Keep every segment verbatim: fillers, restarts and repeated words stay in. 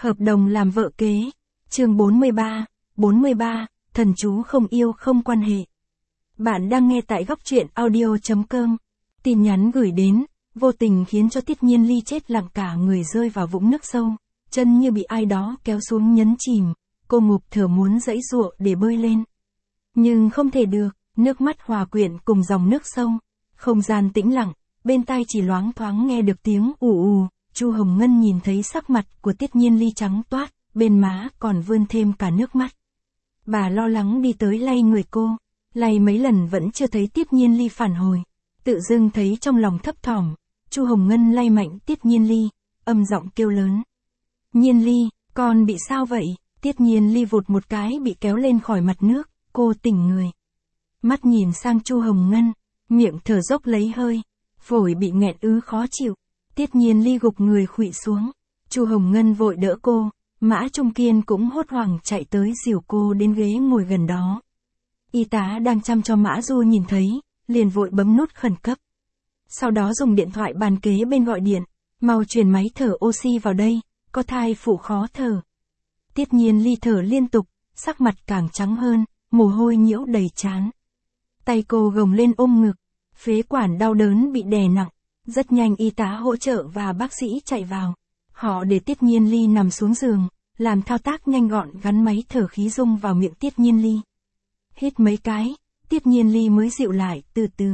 Hợp đồng làm vợ kế. Chương bốn mươi ba, bốn mươi ba, thần chú không yêu không quan hệ. Bạn đang nghe tại góc truyện audio chấm com. Tin nhắn gửi đến, vô tình khiến cho Tiết Nhiên Ly chết lặng cả người rơi vào vũng nước sâu, chân như bị ai đó kéo xuống nhấn chìm, cô ngụp thở muốn giãy giụa để bơi lên. Nhưng không thể được, nước mắt hòa quyện cùng dòng nước sông, không gian tĩnh lặng, bên tai chỉ loáng thoáng nghe được tiếng ù ù. Chu Hồng Ngân nhìn thấy sắc mặt của Tiết Nhiên Ly trắng toát, bên má còn vươn thêm cả nước mắt. Bà lo lắng đi tới lay người cô, lay mấy lần vẫn chưa thấy Tiết Nhiên Ly phản hồi, tự dưng thấy trong lòng thấp thỏm. Chu Hồng Ngân lay mạnh Tiết Nhiên Ly, âm giọng kêu lớn: "Nhiên Ly, con bị sao vậy?" Tiết Nhiên Ly vụt một cái bị kéo lên khỏi mặt nước, cô tỉnh người. Mắt nhìn sang Chu Hồng Ngân, miệng thở dốc lấy hơi, phổi bị nghẹn ứ khó chịu. Tiết Nhiên Ly gục người khuỵu xuống, Chu Hồng Ngân vội đỡ cô, Mã Trung Kiên cũng hốt hoảng chạy tới dìu cô đến ghế ngồi gần đó. Y tá đang chăm cho Mã Du nhìn thấy, liền vội bấm nút khẩn cấp. Sau đó dùng điện thoại bàn kế bên gọi điện, mau truyền máy thở oxy vào đây, có thai phụ khó thở. Tiết Nhiên Ly thở liên tục, sắc mặt càng trắng hơn, mồ hôi nhiễu đầy trán. Tay cô gồng lên ôm ngực, phế quản đau đớn bị đè nặng. Rất nhanh y tá hỗ trợ và bác sĩ chạy vào. Họ để Tiết Nhiên Ly nằm xuống giường, làm thao tác nhanh gọn gắn máy thở khí dung vào miệng Tiết Nhiên Ly. Hít mấy cái, Tiết Nhiên Ly mới dịu lại từ từ.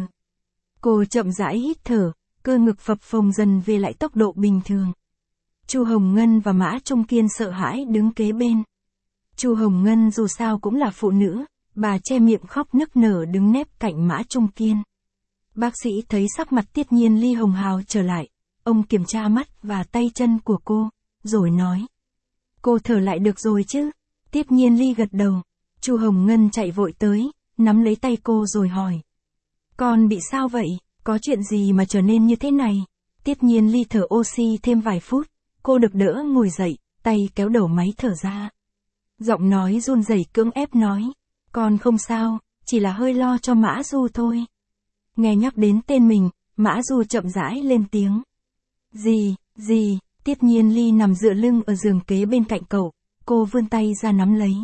Cô chậm rãi hít thở, cơ ngực phập phồng dần về lại tốc độ bình thường. Chu Hồng Ngân và Mã Trung Kiên sợ hãi đứng kế bên. Chu Hồng Ngân dù sao cũng là phụ nữ, bà che miệng khóc nức nở đứng nép cạnh Mã Trung Kiên. Bác sĩ thấy sắc mặt Tiết Nhiên Ly hồng hào trở lại, ông kiểm tra mắt và tay chân của cô, rồi nói: "Cô thở lại được rồi chứ?" Tiết Nhiên Ly gật đầu. Chu Hồng Ngân chạy vội tới, nắm lấy tay cô rồi hỏi: "Con bị sao vậy? Có chuyện gì mà trở nên như thế này?" Tiết Nhiên Ly thở oxy thêm vài phút, cô được đỡ ngồi dậy, tay kéo đầu máy thở ra. Giọng nói run rẩy cưỡng ép nói: "Con không sao, chỉ là hơi lo cho Mã Du thôi." Nghe nhắc đến tên mình, Mã Du chậm rãi lên tiếng: "Gì, gì?" Tiết Nhiên Ly nằm dựa lưng ở giường kế bên cạnh cậu, cô vươn tay ra nắm lấy.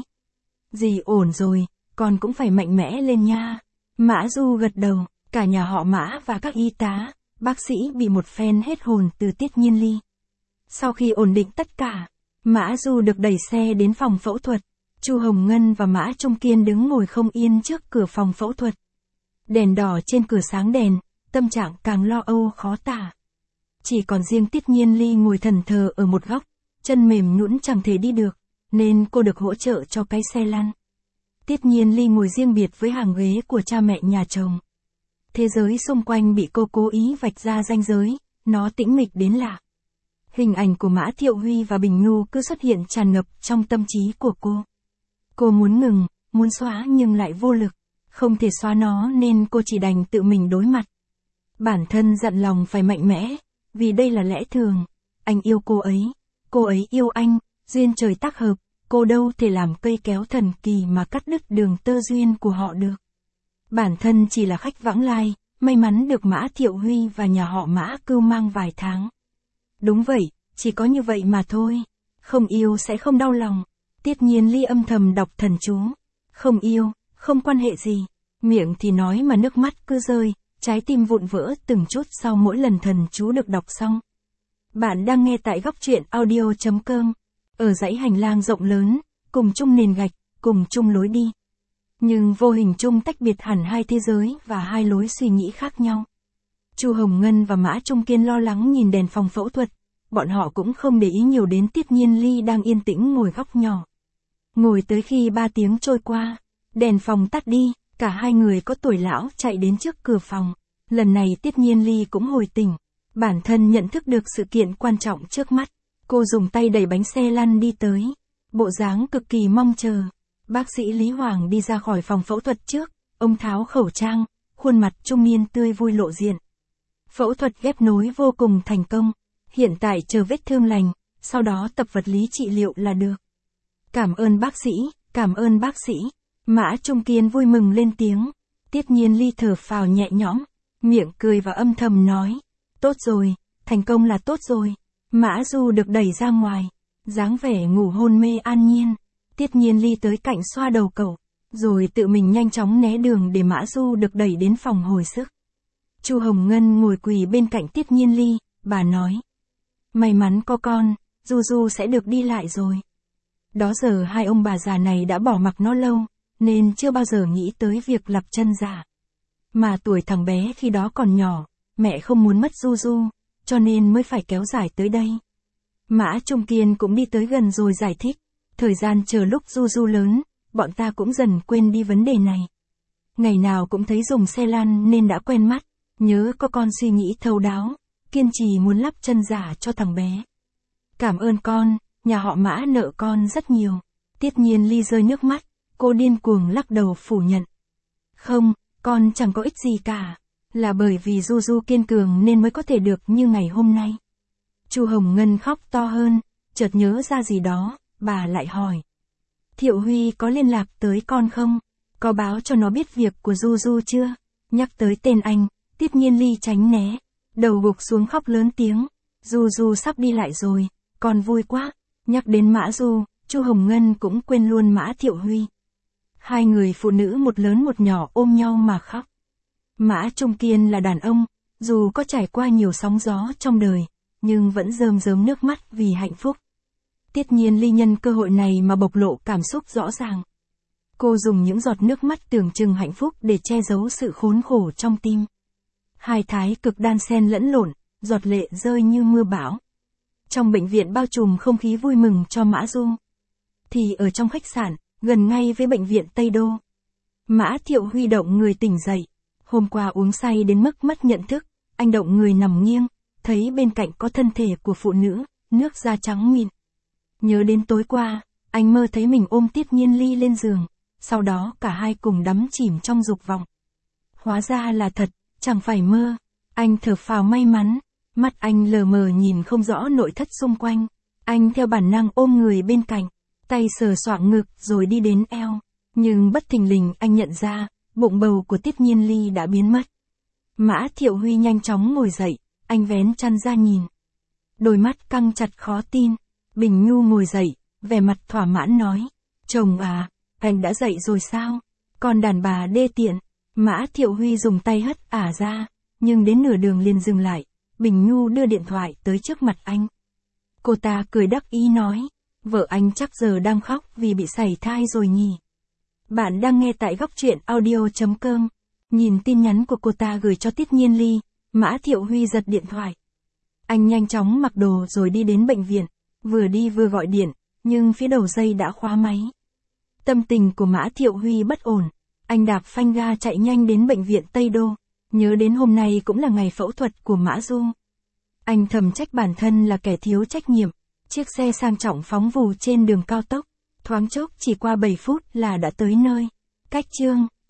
"Dì ổn rồi, con cũng phải mạnh mẽ lên nha." Mã Du gật đầu, cả nhà họ Mã và các y tá, bác sĩ bị một phen hết hồn từ Tiết Nhiên Ly. Sau khi ổn định tất cả, Mã Du được đẩy xe đến phòng phẫu thuật. Chu Hồng Ngân và Mã Trung Kiên đứng ngồi không yên trước cửa phòng phẫu thuật. Đèn đỏ trên cửa sáng đèn, tâm trạng càng lo âu khó tả. Chỉ còn riêng Tiết Nhiên Ly ngồi thẫn thờ ở một góc, chân mềm nhũn chẳng thể đi được, nên cô được hỗ trợ cho cái xe lăn. Tiết Nhiên Ly ngồi riêng biệt với hàng ghế của cha mẹ nhà chồng. Thế giới xung quanh bị cô cố ý vạch ra ranh giới, nó tĩnh mịch đến lạ. Hình ảnh của Mã Thiệu Huy và Bình Nhu cứ xuất hiện tràn ngập trong tâm trí của cô. Cô muốn ngừng, muốn xóa nhưng lại vô lực. Không thể xóa nó nên cô chỉ đành tự mình đối mặt. Bản thân dặn lòng phải mạnh mẽ, vì đây là lẽ thường. Anh yêu cô ấy, cô ấy yêu anh, duyên trời tác hợp, cô đâu thể làm cây kéo thần kỳ mà cắt đứt đường tơ duyên của họ được. Bản thân chỉ là khách vãng lai, may mắn được Mã Thiệu Huy và nhà họ Mã cưu mang vài tháng. Đúng vậy, chỉ có như vậy mà thôi. Không yêu sẽ không đau lòng. Tiết Nhiên Ly âm thầm đọc thần chú. Không yêu, không quan hệ gì. Miệng thì nói mà nước mắt cứ rơi, trái tim vụn vỡ từng chút sau mỗi lần thần chú được đọc xong. Bạn đang nghe tại góc truyện audio chấm com. Ở dãy hành lang rộng lớn, cùng chung nền gạch, cùng chung lối đi. Nhưng vô hình chung tách biệt hẳn hai thế giới và hai lối suy nghĩ khác nhau. Chu Hồng Ngân và Mã Trung Kiên lo lắng nhìn đèn phòng phẫu thuật. Bọn họ cũng không để ý nhiều đến Tiết Nhiên Ly đang yên tĩnh ngồi góc nhỏ. Ngồi tới khi ba tiếng trôi qua, đèn phòng tắt đi. Cả hai người có tuổi lão chạy đến trước cửa phòng. Lần này Tiết Nhiên Ly cũng hồi tỉnh. Bản thân nhận thức được sự kiện quan trọng trước mắt. Cô dùng tay đẩy bánh xe lăn đi tới. Bộ dáng cực kỳ mong chờ. Bác sĩ Lý Hoàng đi ra khỏi phòng phẫu thuật trước. Ông tháo khẩu trang, khuôn mặt trung niên tươi vui lộ diện. Phẫu thuật ghép nối vô cùng thành công. Hiện tại chờ vết thương lành, sau đó tập vật lý trị liệu là được. Cảm ơn bác sĩ, cảm ơn bác sĩ. Mã Trung Kiên vui mừng lên tiếng. Tiết Nhiên Ly thở phào nhẹ nhõm, miệng cười và âm thầm nói: "Tốt rồi, thành công là tốt rồi." Mã Du được đẩy ra ngoài. dáng vẻ ngủ hôn mê an nhiên. Tiết Nhiên Ly tới cạnh xoa đầu cậu, rồi tự mình nhanh chóng né đường để Mã Du được đẩy đến phòng hồi sức. Chu Hồng Ngân ngồi quỳ bên cạnh Tiết Nhiên Ly, bà nói. May mắn có con, Du Du sẽ được đi lại rồi. Đó giờ hai ông bà già này đã bỏ mặc nó lâu, nên chưa bao giờ nghĩ tới việc lập chân giả. Mà tuổi thằng bé khi đó còn nhỏ, mẹ không muốn mất Du Du, cho nên mới phải kéo dài tới đây. Mã Trung Kiên cũng đi tới gần rồi giải thích. Thời gian chờ lúc Du Du lớn, bọn ta cũng dần quên đi vấn đề này. Ngày nào cũng thấy dùng xe lăn nên đã quen mắt, nhớ có con suy nghĩ thấu đáo, kiên trì muốn lắp chân giả cho thằng bé. Cảm ơn con, nhà họ Mã nợ con rất nhiều. Tiết Nhiên Ly rơi nước mắt, cô điên cuồng lắc đầu phủ nhận. Không, con chẳng có ích gì cả, là bởi vì Du Du kiên cường nên mới có thể được như ngày hôm nay. Chu Hồng Ngân khóc to hơn, chợt nhớ ra gì đó, bà lại hỏi. Thiệu Huy có liên lạc tới con không? Có báo cho nó biết việc của Du Du chưa? Nhắc tới tên anh, Tiết Nhiên Ly tránh né, đầu gục xuống khóc lớn tiếng. Du Du sắp đi lại rồi, con vui quá. Nhắc đến Mã Du, Chu Hồng Ngân cũng quên luôn Mã Thiệu Huy. Hai người phụ nữ một lớn một nhỏ ôm nhau mà khóc. Mã Trung Kiên là đàn ông, dù có trải qua nhiều sóng gió trong đời, nhưng vẫn rơm rớm nước mắt vì hạnh phúc. Tiết Nhiên Ly nhân cơ hội này mà bộc lộ cảm xúc rõ ràng. Cô dùng những giọt nước mắt tưởng chừng hạnh phúc để che giấu sự khốn khổ trong tim. Hai thái cực đan xen lẫn lộn, giọt lệ rơi như mưa bão. Trong bệnh viện bao trùm không khí vui mừng cho Mã Du. Thì ở trong khách sạn, gần ngay với bệnh viện Tây Đô. Mã Thiệu Huy động người tỉnh dậy. Hôm qua uống say đến mức mất nhận thức, anh động người nằm nghiêng, thấy bên cạnh có thân thể của phụ nữ, nước da trắng mịn. Nhớ đến tối qua, anh mơ thấy mình ôm Tiết Nhiên Ly lên giường, sau đó cả hai cùng đắm chìm trong dục vọng. Hóa ra là thật, chẳng phải mơ. Anh thở phào may mắn, mắt anh lờ mờ nhìn không rõ nội thất xung quanh. Anh theo bản năng ôm người bên cạnh, tay sờ soạng ngực rồi đi đến eo. Nhưng bất thình lình anh nhận ra, bụng bầu của Tiết Nhiên Ly đã biến mất. Mã Thiệu Huy nhanh chóng ngồi dậy, anh vén chăn ra nhìn. Đôi mắt căng chặt khó tin. Bình Nhu ngồi dậy, vẻ mặt thỏa mãn nói. Chồng à, anh đã dậy rồi sao? Còn đàn bà đê tiện. Mã Thiệu Huy dùng tay hất ả ra, nhưng đến nửa đường liền dừng lại. Bình Nhu đưa điện thoại tới trước mặt anh. Cô ta cười đắc ý nói. Vợ anh chắc giờ đang khóc vì bị sảy thai rồi nhỉ. Bạn đang nghe tại góc truyện audio chấm com. Nhìn tin nhắn của cô ta gửi cho Tiết Nhiên Ly, Mã Thiệu Huy giật điện thoại. Anh nhanh chóng mặc đồ rồi đi đến bệnh viện. Vừa đi vừa gọi điện, nhưng phía đầu dây đã khóa máy. Tâm tình của Mã Thiệu Huy bất ổn. Anh đạp phanh ga chạy nhanh đến bệnh viện Tây Đô. Nhớ đến hôm nay cũng là ngày phẫu thuật của Mã Du. Anh thầm trách bản thân là kẻ thiếu trách nhiệm. Chiếc xe sang trọng phóng vù trên đường cao tốc. Thoáng chốc chỉ qua bảy phút là đã tới nơi. Cách chương